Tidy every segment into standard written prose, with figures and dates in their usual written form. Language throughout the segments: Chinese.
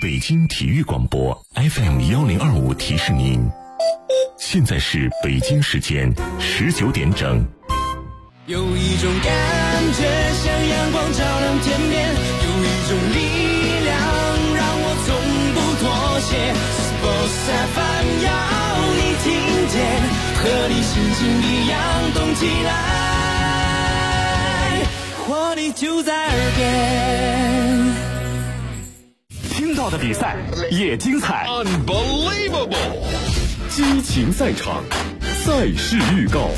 北京体育广播 FM1025提示您，现在是北京时间19点整。 有一种感觉像阳光照亮天边，有一种力量让我从不妥协。Sports FM 要你听见，和你心情一样动起来，活力就在耳边。 听到的比赛也精彩 ，Unbelievable！ 激情赛场，赛事预告。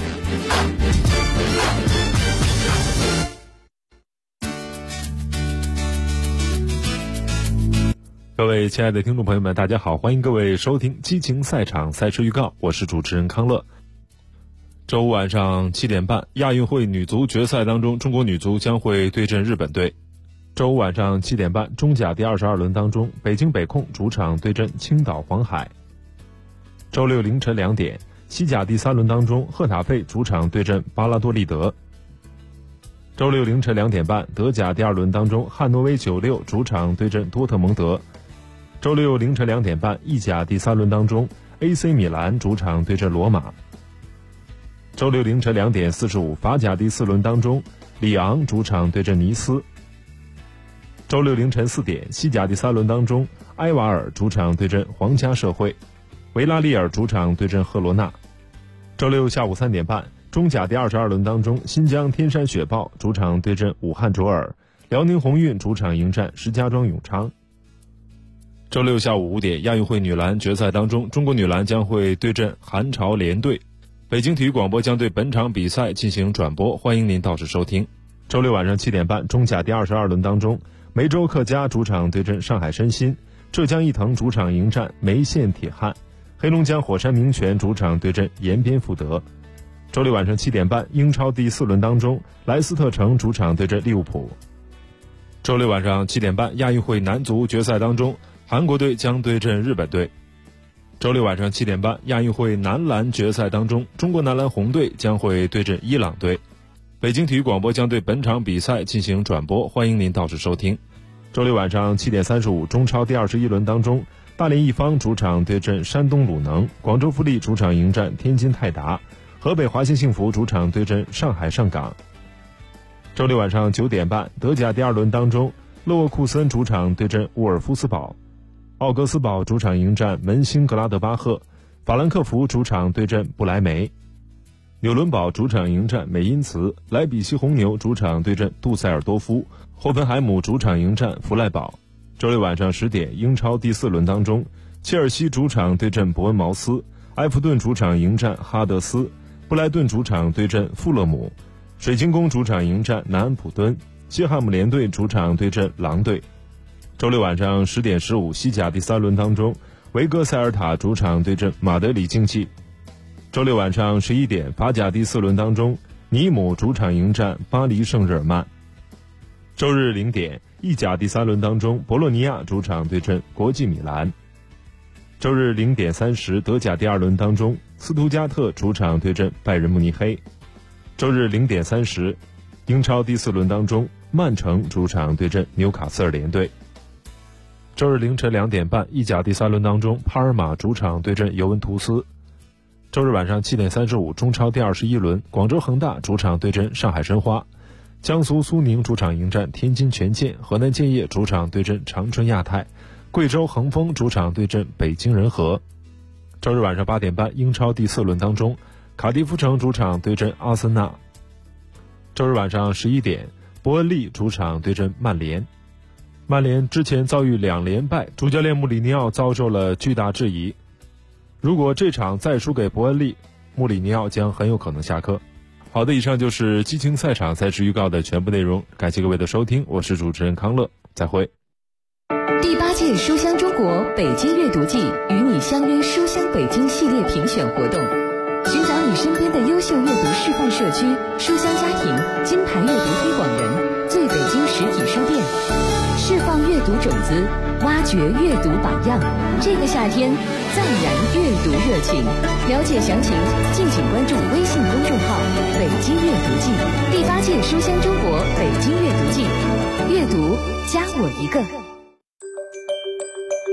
各位亲爱的听众朋友们，大家好，欢迎各位收听激情赛场赛事预告，我是主持人康乐。周五晚上7点半，亚运会女足决赛当中，中国女足将会对阵日本队。周五晚上7点半，中甲第22轮当中，北京北控主场对阵青岛黄海。周六凌晨2点，西甲第3轮当中，赫塔费主场对阵巴拉多利德。周六凌晨2点半，德甲第2轮当中，汉诺威96主场对阵多特蒙德。周六凌晨2点半，意甲第3轮当中 AC 米兰主场对阵罗马。周六凌晨2点45，法甲第4轮当中，里昂主场对阵尼斯。周六凌晨4点，西甲第3轮当中，埃瓦尔主场对阵皇家社会，维拉利尔主场对阵赫罗纳。周六下午3点半，中甲第22轮当中，新疆天山雪豹主场对阵武汉卓尔，辽宁宏运主场迎战石家庄永昌。周六下午5点，亚运会女篮决赛当中，中国女篮将会对阵韩朝联队。北京体育广播将对本场比赛进行转播，欢迎您到时收听。周六晚上7点半，中甲第22轮当中，梅州客家主场对阵上海申鑫，浙江毅腾主场迎战梅县铁汉，黑龙江火山名泉主场对阵延边富德。周六晚上7点半，英超第4轮当中，莱斯特城主场对阵利物浦。周六晚上7点半，亚运会男足决赛当中，韩国队将对阵日本队。周六晚上7点半，亚运会男篮决赛当中，中国男篮红队将会对阵伊朗队。北京体育广播将对本场比赛进行转播，欢迎您到时收听。周六晚上7点35，中超第21轮当中，大连一方主场对阵山东鲁能，广州富力主场迎战天津泰达，河北华信幸福主场对阵上海上港。周六晚上9点半，德甲第2轮当中，勒沃库森主场对阵沃尔夫斯堡，奥格斯堡主场迎战门兴格拉德巴赫，法兰克福主场对阵不莱梅，纽伦堡主场迎战美因茨，莱比锡红牛主场对阵杜塞尔多夫，霍芬海姆主场迎战弗赖堡。周六晚上10点，英超第4轮当中，切尔西主场对阵伯恩茅斯，埃弗顿主场迎战哈德斯，布莱顿主场对阵富勒姆，水晶宫主场迎战南安普敦，西汉姆联队主场对阵狼队。周六晚上10点15，西甲第3轮当中，维戈塞尔塔主场对阵马德里竞技。周六晚上11点，法甲第4轮当中，尼姆主场迎战巴黎圣日耳曼。周日0点，意甲第3轮当中，博洛尼亚主场对阵国际米兰。周日0点30，德甲第2轮当中，斯图加特主场对阵拜仁慕尼黑。周日0点30，英超第4轮当中，曼城主场对阵纽卡斯尔联队。周日凌晨2点半，意甲第3轮当中，帕尔马主场对阵尤文图斯。周日晚上7点35，中超第21轮，广州恒大主场对阵上海申花，江苏苏宁主场迎战天津权健，河南建业主场对阵长春亚泰，贵州恒丰主场对阵北京人和。周日晚上8点半，英超第4轮当中，卡迪夫城主场对阵阿森纳。周日晚上11点，伯恩利主场对阵曼联。曼联之前遭遇2连败，主教练穆里尼奥遭受了巨大质疑。如果这场再输给伯恩利，穆里尼奥将很有可能下课。好的，以上就是激情赛场赛事预告的全部内容，感谢各位的收听，我是主持人康乐，再会。 第8届书香中国北京阅读季与你相约书香北京系列评选活动，寻找你身边的优秀阅读示范社区、书香家庭、金牌阅读推广人，最北京实体书店，释放阅读种子，挖掘阅读榜样。这个夏天再燃阅读热情，了解详情敬请关注微信公众号北京阅读季。第8届书香中国北京阅读季，阅读加我一个。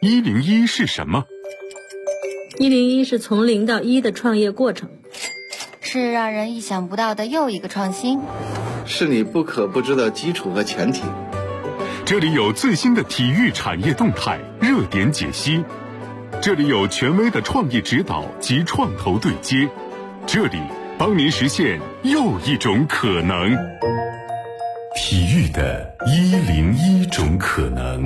101是什么 ？101是从0到1的创业过程， 是让人意想不到的又一个创新， 是你不可不知的基础和前提。 这里有最新的体育产业动态、热点解析，这里有权威的创业指导及创投对接，这里帮您实现又一种可能。体育的101种可能。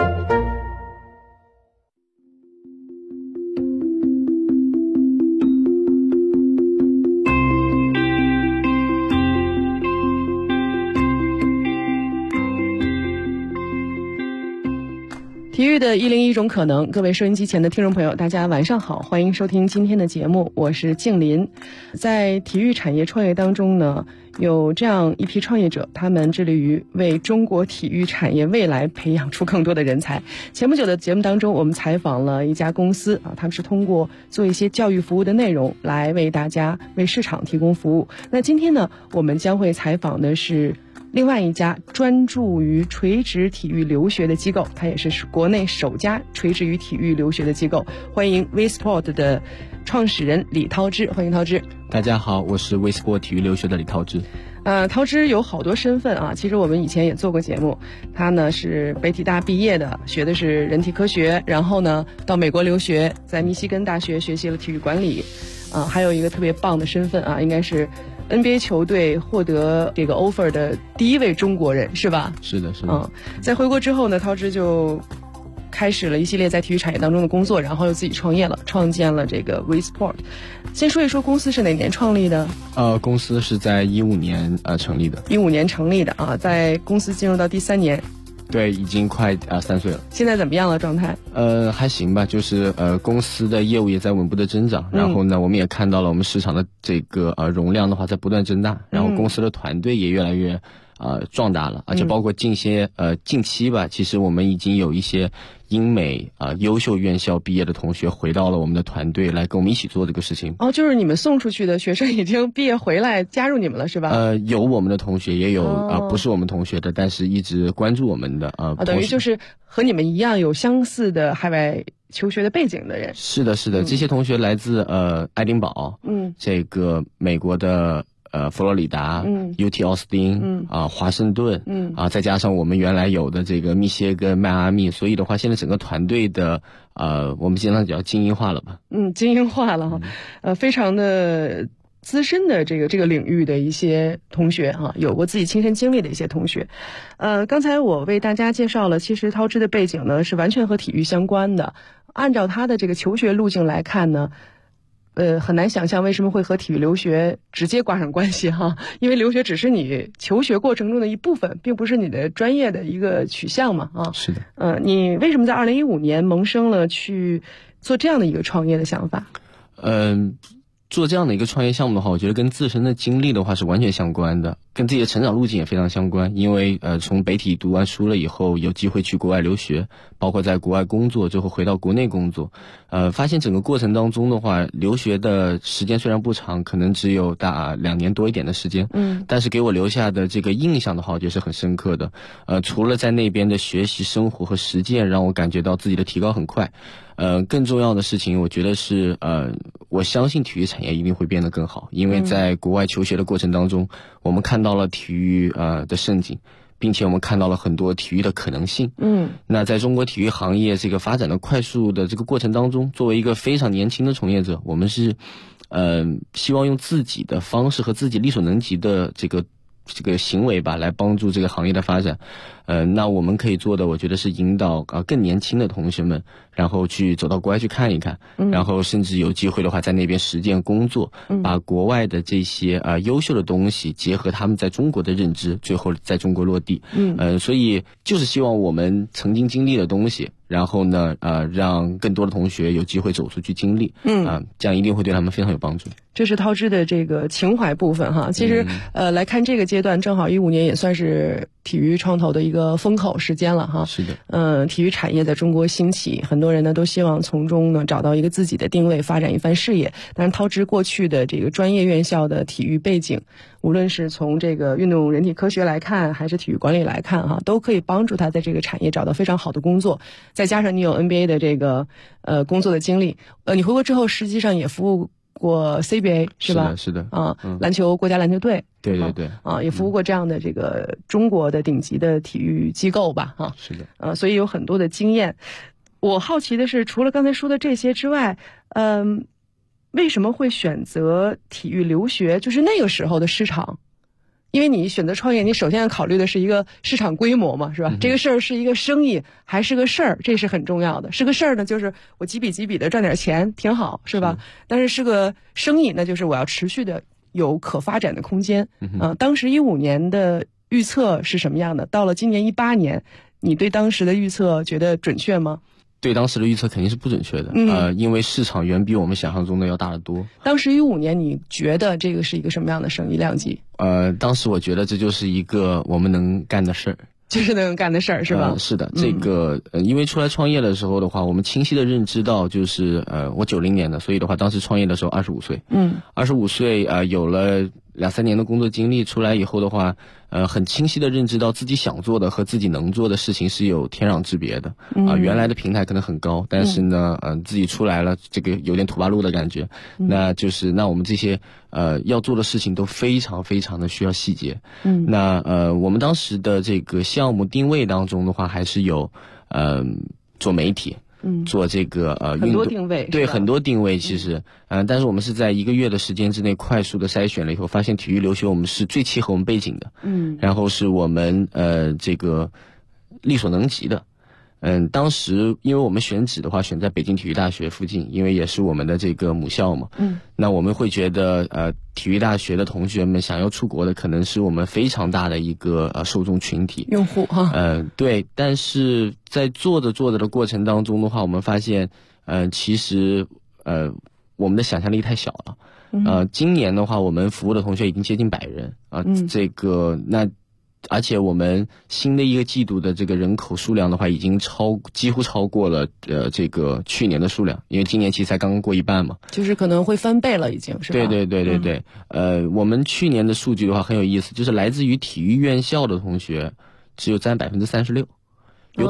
体育的101种可能，各位收音机前的听众朋友，大家晚上好，欢迎收听今天的节目，我是静林。在体育产业创业当中呢，有这样一批创业者，他们致力于为中国体育产业未来培养出更多的人才。前不久的节目当中，我们采访了一家公司他们是通过做一些教育服务的内容来为大家、为市场提供服务。那今天呢，我们将会采访的是另外一家专注于垂直体育留学的机构，它也是国内首家垂直于体育留学的机构。欢迎 WeSport 的创始人李涛之，欢迎涛之。 大家好，我是 WeSport 体育留学的李涛之。 涛之有好多身份啊，其实我们以前也做过节目。他呢是北体大毕业的，学的是人体科学，然后呢到美国留学，在密西根大学学习了体育管理。还有一个特别棒的身份应该是NBA 球队获得这个 offer 的第一位中国人，是吧？ 是的，是的。 在回国之后呢，涛之就开始了一系列在体育产业当中的工作，然后又自己创业了，创建了这个 WeSport。先说一说公司是哪年创立的？ 公司是在15年成立的。 15年成立的在公司进入到第3年。 对，已经快3岁了。 现在怎么样了状态？ 还行吧，就是公司的业务也在稳步的增长，然后呢，我们也看到了我们市场的这个容量的话在不断增大，然后公司的团队也越来越壮大了，而且包括近期吧，其实我们已经有一些英美优秀院校毕业的同学回到了我们的团队来跟我们一起做这个事情。就是你们送出去的学生已经毕业回来加入你们了，是吧？ 有我们的同学，也有不是我们同学的，但是一直关注我们的等于就是和你们一样有相似的海外求学的背景的人。 是的，是的，这些同学来自爱丁堡，这个美国的佛罗里达，UT 奥斯汀，华盛顿，再加上我们原来有的这个密歇根、迈阿密，所以的话，现在整个团队的我们经常叫精英化了吧？ 精英化了非常的资深的这个领域的一些同学有过自己亲身经历的一些同学。刚才我为大家介绍了，其实涛之的背景呢是完全和体育相关的。按照他的这个求学路径来看呢，很难想象为什么会和体育留学直接挂上关系因为留学只是你求学过程中的一部分，并不是你的专业的一个取向嘛是的。 你为什么在2015年萌生了去做这样的一个创业的想法？ 做这样的一个创业项目的话，我觉得跟自身的经历的话是完全相关的，跟自己的成长路径也非常相关。因为从北体读完书了以后，有机会去国外留学，包括在国外工作，最后回到国内工作，发现整个过程当中的话，留学的时间虽然不长，可能只有大2年多一点的时间，但是给我留下的这个印象的话，我觉得是很深刻的。除了在那边的学习、生活和实践让我感觉到自己的提高很快，更重要的事情，我觉得是我相信体育产业一定会变得更好，因为在国外求学的过程当中，我们看到了体育的盛景，并且我们看到了很多体育的可能性。那在中国体育行业这个发展的快速的这个过程当中，作为一个非常年轻的从业者，我们是希望用自己的方式和自己力所能及的这个行为吧，来帮助这个行业的发展。那我们可以做的，我觉得是引导更年轻的同学们，然后去走到国外去看一看，然后甚至有机会的话在那边实践工作，把国外的这些优秀的东西结合他们在中国的认知，最后在中国落地。所以就是希望我们曾经经历的东西，然后呢让更多的同学有机会走出去经历，这样一定会对他们非常有帮助。 这是涛之的这个情怀部分其实来看这个阶段，正好15年也算是体育创投的一个风口时间了哈。 是的。 体育产业在中国兴起，很多人呢都希望从中呢找到一个自己的定位，发展一番事业。但是涛之过去的这个专业院校的体育背景，无论是从这个运动人体科学来看，还是体育管理来看哈，都可以帮助他在这个产业找到非常好的工作。再加上你有 NBA 的这个工作的经历，你回国之后实际上也服务过 CBA 是吧？ 是的篮球国家篮球队， 对对对， 也服务过这样的这个中国的顶级的体育机构吧， 是的， 所以有很多的经验。我好奇的是，除了刚才说的这些之外，为什么会选择体育留学？就是那个时候的市场。因为你选择创业，你首先要考虑的是一个市场规模嘛，是吧？这个事儿是一个生意还是个事儿，这是很重要的。是个事儿呢，就是我几笔几笔的赚点钱，挺好，是吧？但是个生意，那就是我要持续的有可发展的空间。当时15年的预测是什么样的？到了今年18年，你对当时的预测觉得准确吗？ 对当时的预测肯定是不准确的，因为市场远比我们想象中的要大得多。 当时15年，你觉得这个是一个什么样的生意量级？ 当时我觉得这就是一个我们能干的事儿， 就是能干的事儿，是吧？ 是的，这个因为出来创业的时候的话，我们清晰的认知到，就是我90年的，所以的话，当时创业的时候25岁，25岁有了2-3年的工作经历，出来以后的话，很清晰的认知到自己想做的和自己能做的事情是有天壤之别的。原来的平台可能很高，但是呢，自己出来了，这个有点土八路的感觉。那我们这些要做的事情都非常非常的需要细节。那我们当时的这个项目定位当中的话，还是有做媒体。做这个很多定位， 对，很多定位其实但是我们是在1个月的时间之内快速的筛选了以后，发现体育留学我们是最契合我们背景的，然后是我们这个力所能及的。当时因为我们选址的话选在北京体育大学附近，因为也是我们的这个母校嘛。那我们会觉得体育大学的同学们想要出国的可能是我们非常大的一个受众群体用户哈。 对，但是在做着的过程当中的话，我们发现其实我们的想象力太小了。今年的话我们服务的同学已经接近100人而且我们新的一个季度的这个人口数量的话，已经几乎超过了这个去年的数量，因为今年其实才刚刚过一半嘛， 就是可能会翻倍了，已经是吧？ 对。我们去年的数据的话很有意思，就是来自于体育院校的同学只有占36%。有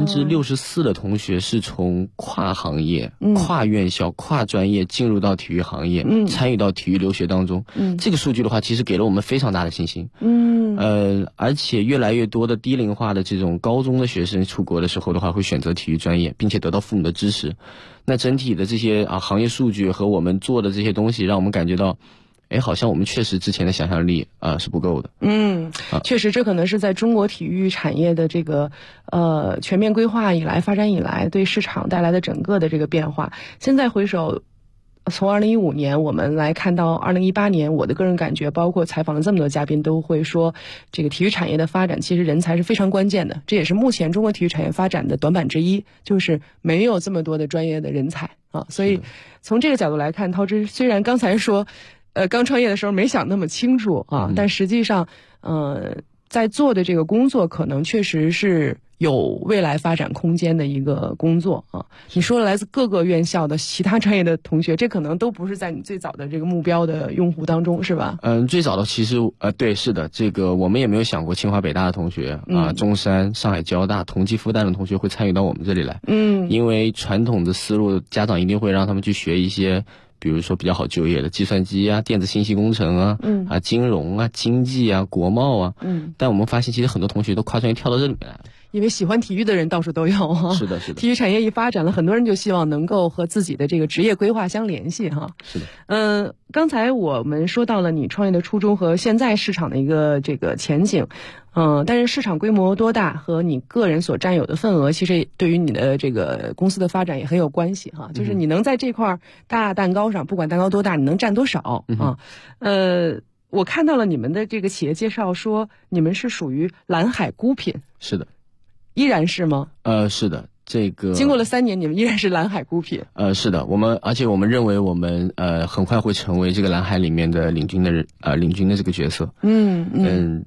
64%的同学是从跨行业、跨院校、跨专业进入到体育行业，参与到体育留学当中。这个数据的话，其实给了我们非常大的信心。而且越来越多的低龄化的这种高中的学生出国的时候的话，会选择体育专业，并且得到父母的支持。那整体的这些行业数据和我们做的这些东西，让我们感觉到。好像我们确实之前的想象力是不够的。 确实，这可能是在中国体育产业的这个全面规划以来、发展以来，对市场带来的整个的这个变化。现在回首，从2015年我们来看到2018年，我的个人感觉，包括采访了这么多嘉宾，都会说，这个体育产业的发展，其实人才是非常关键的。这也是目前中国体育产业发展的短板之一，就是没有这么多的专业的人才所以从这个角度来看，涛之虽然刚才说。刚创业的时候没想那么清楚但实际上，在做的这个工作可能确实是有未来发展空间的一个工作你说了来自各个院校的其他专业的同学，这可能都不是在你最早的这个目标的用户当中，是吧？ 最早的其实对，是的，这个我们也没有想过清华北大的同学中山、上海交大、同济复旦的同学会参与到我们这里来。因为传统的思路，家长一定会让他们去学一些。比如说比较好就业的计算机电子信息工程金融经济国贸但我们发现其实很多同学都跨专业跳到这里面来了。 因为喜欢体育的人到处都有是的。 体育产业一发展了，很多人就希望能够和自己的这个职业规划相联系是的。 刚才我们说到了你创业的初衷和现在市场的一个这个前景。但是市场规模多大和你个人所占有的份额，其实对于你的这个公司的发展也很有关系就是你能在这块大蛋糕上，不管蛋糕多大，你能占多少我看到了你们的这个企业介绍说，你们是属于蓝海孤品。 是的。 依然是吗？ 是的，这个经过了3年，你们依然是蓝海孤品。 是的，而且我们认为我们很快会成为这个蓝海里面的领军的这个角色。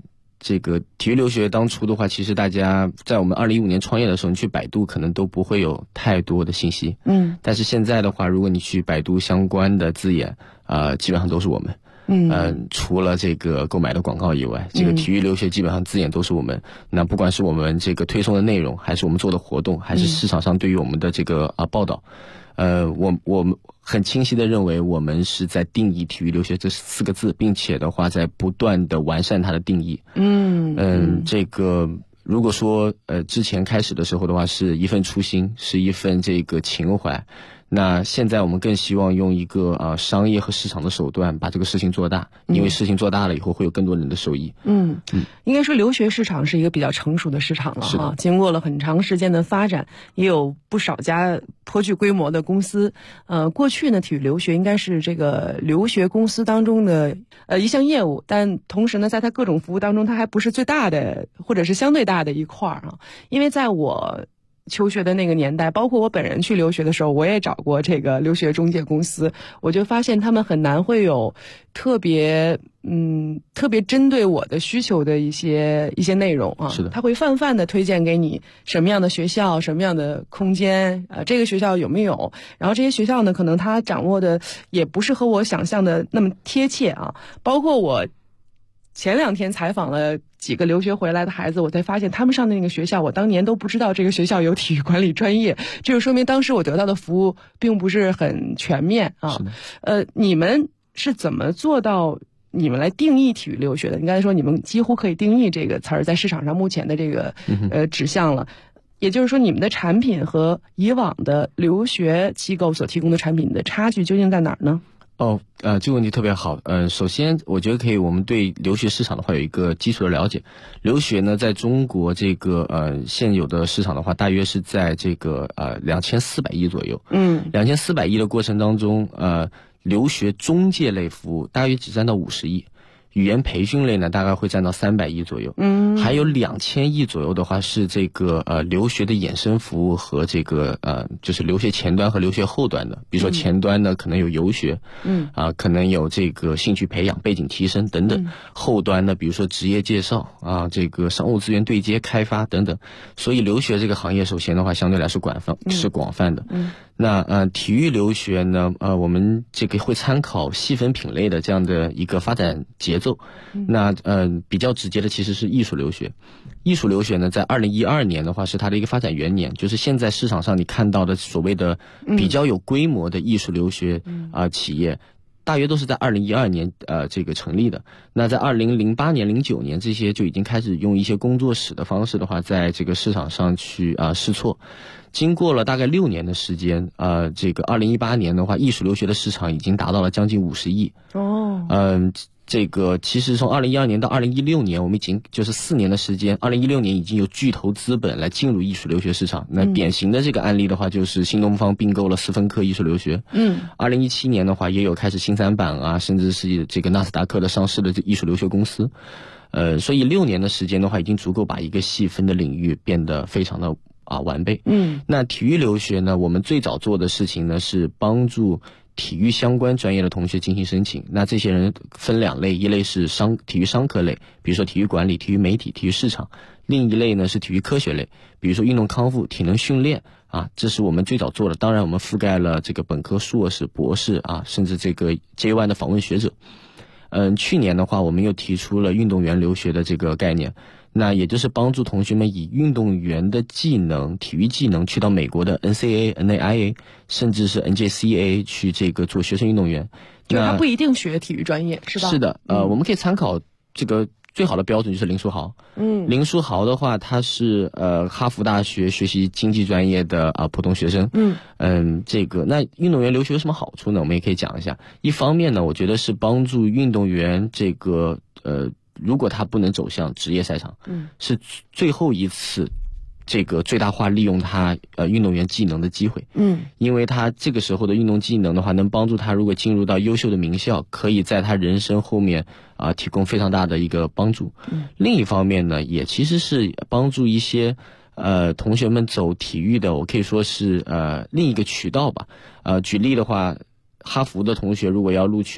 这个体育留学当初的话，其实大家在我们2015年创业的时候，你去百度可能都不会有太多的信息。但是现在的话，如果你去百度相关的字眼，基本上都是我们。除了这个购买的广告以外，这个体育留学基本上字眼都是我们。那不管是我们这个推送的内容，还是我们做的活动，还是市场上对于我们的这个报道，我们很清晰的认为，我们是在定义体育留学这4个字，并且的话在不断的完善它的定义。这个如果说之前开始的时候的话，是一份初心，是一份这个情怀。那现在我们更希望用一个商业和市场的手段把这个事情做大，因为事情做大了以后会有更多人的受益。 应该说留学市场是一个比较成熟的市场了哈，经过了很长时间的发展，也有不少家颇具规模的公司。过去呢，体育留学应该是这个留学公司当中的一项业务，但同时呢，在它各种服务当中，它还不是最大的或者是相对大的一块啊。因为在我求学的那个年代，包括我本人去留学的时候，我也找过这个留学中介公司，我就发现他们很难会有特别针对我的需求的一些内容啊。 是的， 他会泛泛的推荐给你什么样的学校，什么样的空间，这个学校有没有？然后这些学校呢，可能他掌握的也不是和我想象的那么贴切啊。包括我前2天采访了几个留学回来的孩子，我才发现他们上的那个学校，我当年都不知道这个学校有体育管理专业，这就说明当时我得到的服务并不是很全面啊。你们是怎么做到你们来定义体育留学的？你刚才说你们几乎可以定义这个词儿在市场上目前的这个指向了，也就是说你们的产品和以往的留学机构所提供的产品的差距究竟在哪儿呢？ 这个问题特别好。首先我觉得我们对留学市场的话有一个基础的了解。留学呢，在中国这个现有的市场的话，大约是在这个2400亿左右。2400亿的过程当中，留学中介类服务大约只占到50亿。语言培训类呢，大概会占到300亿左右。还有2000亿左右的话是这个留学的衍生服务和这个就是留学前端和留学后端的。比如说前端呢，可能有游学，可能有这个兴趣培养、背景提升等等。后端呢，比如说职业介绍这个商务资源对接、开发等等。所以留学这个行业，首先的话相对来说是广泛的。那体育留学呢，我们这个会参考细分品类的这样的一个发展节奏。那比较直接的其实是艺术留学。艺术留学呢，在2012年的话是它的一个发展元年，就是现在市场上你看到的所谓的比较有规模的艺术留学企业，大约都是在2012年这个成立的。那在2008年、09年这些就已经开始用一些工作室的方式的话，在这个市场上去试错。经过了大概6年的时间，这个2018年的话，艺术留学的市场已经达到了将近50亿。这个其实从2012年到2016年，我们已经就是4年的时间，2016年已经有巨头资本来进入艺术留学市场。那典型的这个案例的话，就是新东方并购了斯芬克艺术留学。2017年的话，也有开始新三板甚至是这个纳斯达克的上市的艺术留学公司。所以6年的时间的话，已经足够把一个细分的领域变得非常的完备。那体育留学呢，我们最早做的事情呢是帮助体育相关专业的同学进行申请。那这些人分2类，一类是体育商科类，比如说体育管理、体育媒体、体育市场；另一类呢是体育科学类，比如说运动康复、体能训练这是我们最早做的。当然我们覆盖了这个本科、硕士、博士甚至这个 J1 的访问学者。去年的话，我们又提出了运动员留学的这个概念，那也就是帮助同学们以运动员的技能、体育技能去到美国的 NCAA、NAIA 甚至是 NJCAA 去这个做学生运动员。 就是他不一定学体育专业，是吧？ 是的，我们可以参考这个最好的标准就是林书豪。林书豪的话，他是哈佛大学学习经济专业的普通学生。这个那运动员留学有什么好处呢？我们也可以讲一下。一方面呢，我觉得是帮助运动员这个如果他不能走向职业赛场，是最后一次这个最大化利用他运动员技能的机会。因为他这个时候的运动技能的话，能帮助他如果进入到优秀的名校，可以在他人生后面提供非常大的一个帮助。另一方面呢，也其实是帮助一些同学们走体育的，我可以说是另一个渠道吧。举例的话，哈佛的同学如果要录取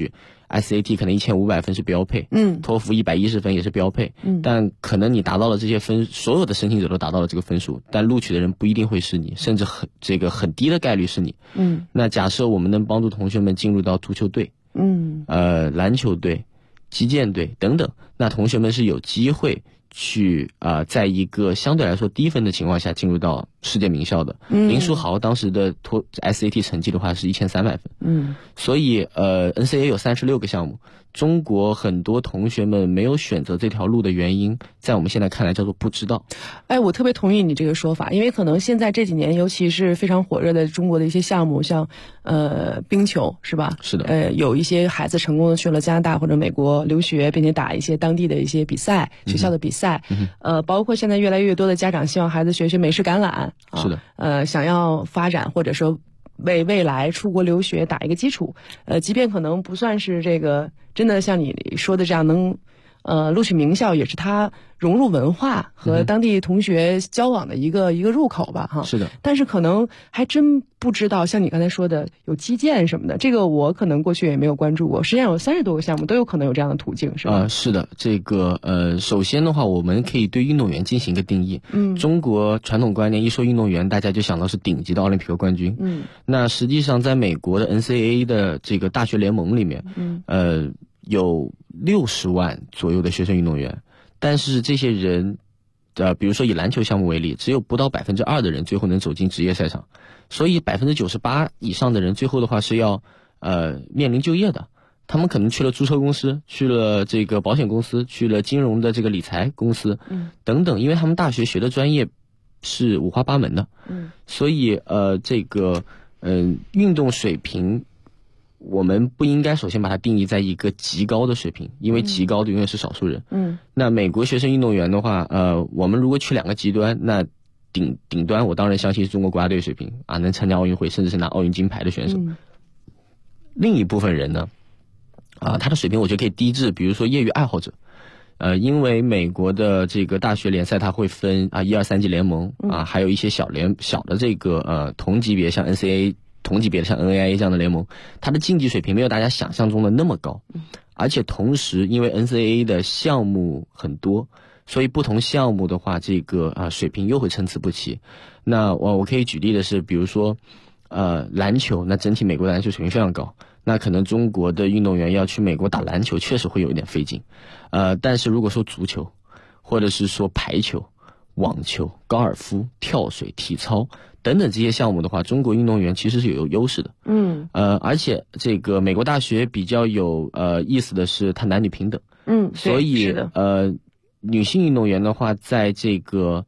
SAT 可能1500分是标配，托福110分也是标配，但可能你达到了这些分，所有的申请者都达到了这个分数，但录取的人不一定会是你，甚至很低的概率是你。那假设我们能帮助同学们进入到足球队，篮球队、击剑队等等，那同学们是有机会去在一个相对来说低分的情况下进入到世界名校的。林书豪当时的SAT 成绩的话是1300分。所以NCAA 有36个项目，中国很多同学们没有选择这条路的原因，在我们现在看来叫做不知道。 我特别同意你这个说法，因为可能现在这几年尤其是非常火热的中国的一些项目，像冰球是吧？ 是的。 有一些孩子成功的去了加拿大或者美国留学，并且打一些当地的一些比赛，学校的比赛。包括现在越来越多的家长希望孩子学美式橄榄， 是的。 想要发展或者说为未来出国留学打一个基础。即便可能不算是这个真的像你说的这样能录取名校，也是他融入文化和当地同学交往的一个入口吧，哈。 是的。 但是可能还真不知道，像你刚才说的有击剑什么的，这个我可能过去也没有关注过。实际上有30多个项目都有可能有这样的途径，是吧？ 是的。这个首先的话，我们可以对运动员进行一个定义。中国传统观念一说运动员，大家就想到是顶级的奥林匹克冠军。那实际上在美国的 NCAA 的这个大学联盟里面，有60万左右的学生运动员，但是这些人，比如说以篮球项目为例，只有不到2%的人最后能走进职业赛场，所以98%以上的人最后的话是要面临就业的。他们可能去了租车公司，去了这个保险公司，去了金融的这个理财公司，等等，因为他们大学学的专业是五花八门的，所以这个运动水平。我们不应该首先把它定义在一个极高的水平，因为极高的永远是少数人。那美国学生运动员的话，我们如果取2个极端，那顶端我当然相信是中国国家队水平能参加奥运会，甚至是拿奥运金牌的选手。另一部分人呢，他的水平我觉得可以低至，比如说业余爱好者。因为美国的这个大学联赛它会分1、2、3级联盟还有一些小的这个同级别，像 NCAA。同级别的像 NAIA 这样的联盟，它的竞技水平没有大家想象中的那么高，而且同时因为 NCAA 的项目很多，所以不同项目的话，这个水平又会参差不齐。那我可以举例的是，比如说篮球，那整体美国的篮球水平非常高，那可能中国的运动员要去美国打篮球确实会有一点费劲。但是如果说足球，或者是说排球、网球、高尔夫、跳水、体操等等这些项目的话，中国运动员其实是有优势的。而且这个美国大学比较有意思的是，它男女平等。所以女性运动员的话，在这个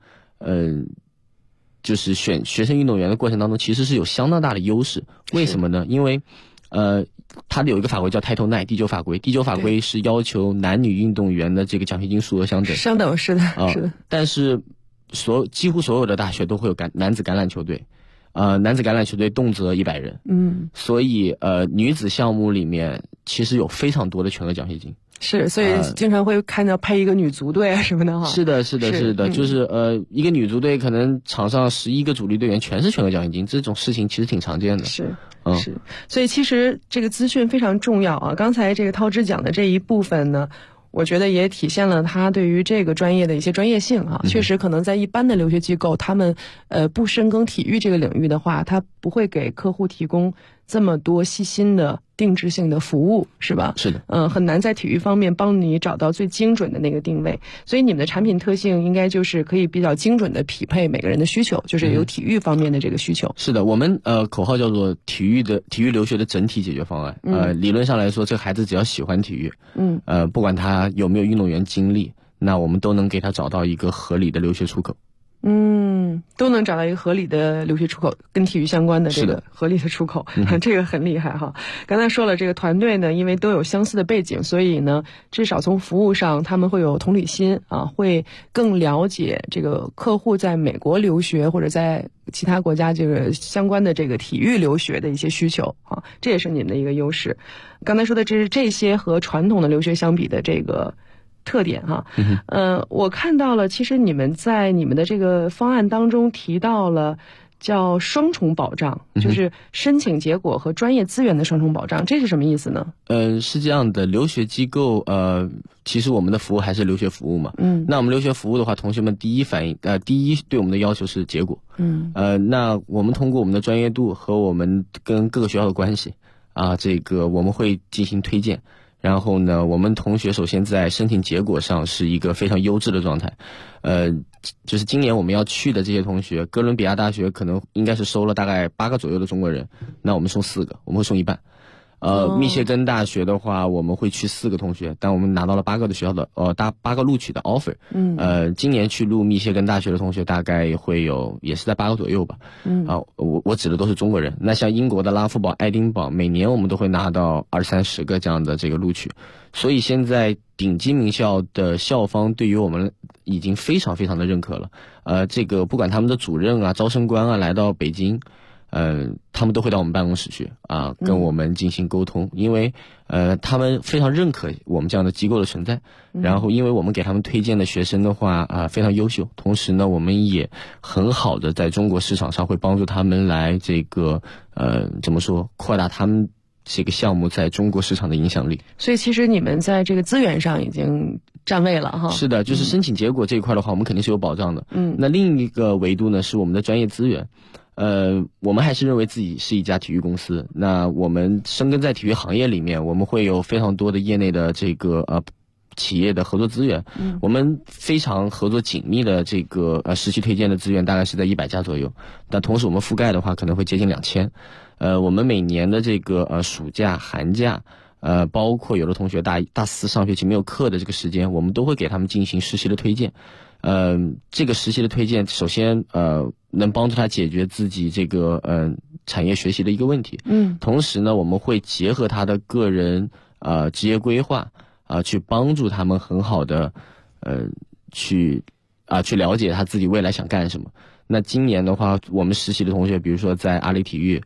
就是选学生运动员的过程当中，其实是有相当大的优势。为什么呢？因为它有一个法规叫 Title IX 第9法规，第9法规是要求男女运动员的这个奖学金数额相等。 相等，是的，是的。 但是几乎所有的大学都会有男子橄榄球队，男子橄榄球队动辄100人，所以女子项目里面其实有非常多的全额奖学金。 是，所以经常会看到配一个女足队什么的哈。 是的，就是一个女足队可能场上11个主力队员全是全额奖学金，这种事情其实挺常见的。 是，所以其实这个资讯非常重要啊。刚才这个涛之讲的这一部分呢，我觉得也体现了他对于这个专业的一些专业性啊。确实可能在一般的留学机构，他们不深耕体育这个领域的话，他不会给客户提供这么多细心的定制性的服务，是吧？ 是的。 很难在体育方面帮你找到最精准的那个定位，所以你们的产品特性应该就是可以比较精准的匹配每个人的需求，就是有体育方面的这个需求。 是的，我们口号叫做体育留学的整体解决方案。理论上来说，这个孩子只要喜欢体育，不管他有没有运动员经历，那我们都能给他找到一个合理的留学出口。 都能找到一个合理的留学出口，跟体育相关的这个合理的出口，这个很厉害哈。刚才说了，这个团队呢，因为都有相似的背景，所以呢，至少从服务上他们会有同理心啊，会更了解这个客户在美国留学或者在其他国家这个相关的这个体育留学的一些需求啊，这也是你们的一个优势。刚才说的这些和传统的留学相比的这个特点哈。我看到了，其实你们在你们的这个方案当中提到了叫双重保障，就是申请结果和专业资源的双重保障，这是什么意思呢？ 是这样的，留学机构其实我们的服务还是留学服务嘛。那我们留学服务的话，同学们第一对我们的要求是结果。那我们通过我们的专业度和我们跟各个学校的关系这个我们会进行推荐。然后呢，我们同学首先在申请结果上是一个非常优质的状态。就是今年我们要去的这些同学，哥伦比亚大学可能应该是收了大概8个左右的中国人，那我们送4个，我们会送一半。密歇根大学的话，我们会去4个同学，但我们拿到了8个的学校的8个录取的 offer。今年去录密歇根大学的同学大概会有，也是在8个左右吧。我指的都是中国人。那像英国的拉夫堡、爱丁堡，每年我们都会拿到20-30个这样的这个录取。所以现在顶级名校的校方对于我们已经非常非常的认可了。这个不管他们的主任招生官来到北京。他们都会到我们办公室去跟我们进行沟通，因为他们非常认可我们这样的机构的存在。然后因为我们给他们推荐的学生的话非常优秀，同时呢我们也很好的在中国市场上会帮助他们来这个怎么说，扩大他们这个项目在中国市场的影响力。 所以其实你们在这个资源上已经占位了哈。 是的，就是申请结果这一块的话，我们肯定是有保障的。那另一个维度呢是我们的专业资源。我们还是认为自己是一家体育公司。那我们深耕在体育行业里面，我们会有非常多的业内的这个企业的合作资源。我们非常合作紧密的这个实习推荐的资源大概是在100家左右，但同时我们覆盖的话可能会接近2000。我们每年的这个暑假、寒假。包括有的同学大4上学期没有课的这个时间，我们都会给他们进行实习的推荐。这个实习的推荐，首先能帮助他解决自己这个产业学习的一个问题。同时呢，我们会结合他的个人职业规划去帮助他们很好的去了解他自己未来想干什么。那今年的话，我们实习的同学，比如说在阿里体育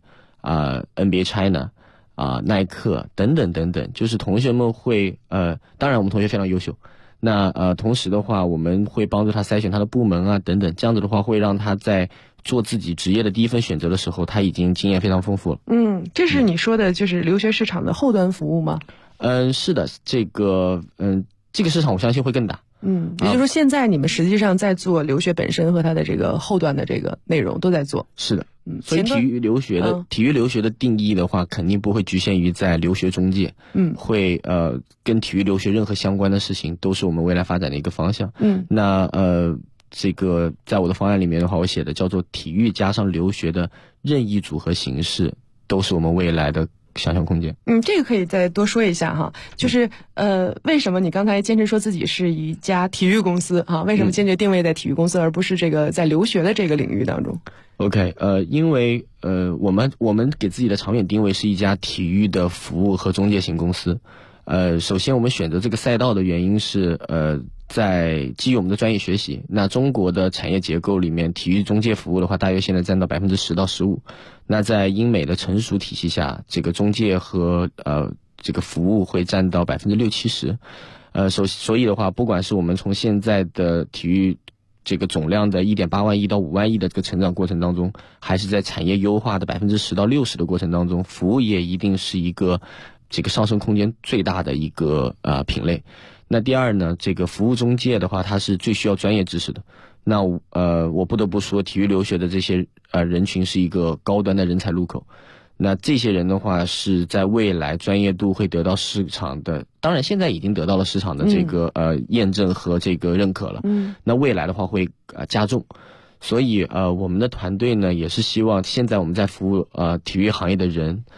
NBA China。耐克等等等等，就是同学们会当然我们同学非常优秀。那同时的话，我们会帮助他筛选他的部门等等，这样子的话会让他在做自己职业的第一份选择的时候，他已经经验非常丰富了。 这是你说的就是留学市场的后端服务吗？ 是的，这个市场我相信会更大。 也就是说现在你们实际上在做留学本身和它的这个后端的这个内容都在做。 是的。所以体育留学的定义的话，肯定不会局限于在留学中介。会跟体育留学任何相关的事情都是我们未来发展的一个方向。那这个在我的方案里面的话，我写的叫做体育加上留学的任意组合形式，都是我们未来的想象空间。 这个可以再多说一下哈，就是为什么你刚才坚持说自己是一家体育公司为什么坚决定位在体育公司，而不是这个在留学的这个领域当中 ？OK， 因为我们给自己的长远定位是一家体育的服务和中介型公司。首先我们选择这个赛道的原因是在基于我们的专业学习。那中国的产业结构里面，体育中介服务的话，大约现在占到10%到15%。那在英美的成熟体系下，这个中介和这个服务会占到60-70%。所以的话，不管是我们从现在的体育这个总量的1.8万亿到5万亿的这个成长过程当中，还是在产业优化的10%到60%的过程当中，服务业一定是一个这个上升空间最大的一个品类。那第二呢，这个服务中介的话，它是最需要专业知识的。那我不得不说，体育留学的这些人群是一个高端的人才入口。那这些人的话，是在未来专业度会得到市场的，当然现在已经得到了市场的这个验证和这个认可了。那未来的话会加重。所以我们的团队呢，也是希望现在我们在服务体育行业的人，